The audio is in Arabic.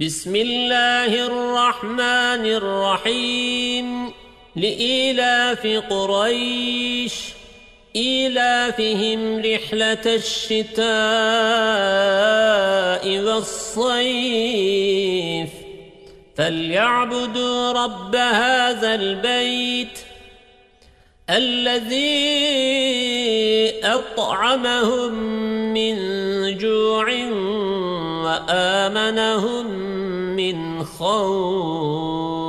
بسم الله الرحمن الرحيم لإيلاف قريش إيلافهم رحلة الشتاء والصيف فليعبدوا رب هذا البيت الذي أطعمهم من جوع وآمنهم من خوف.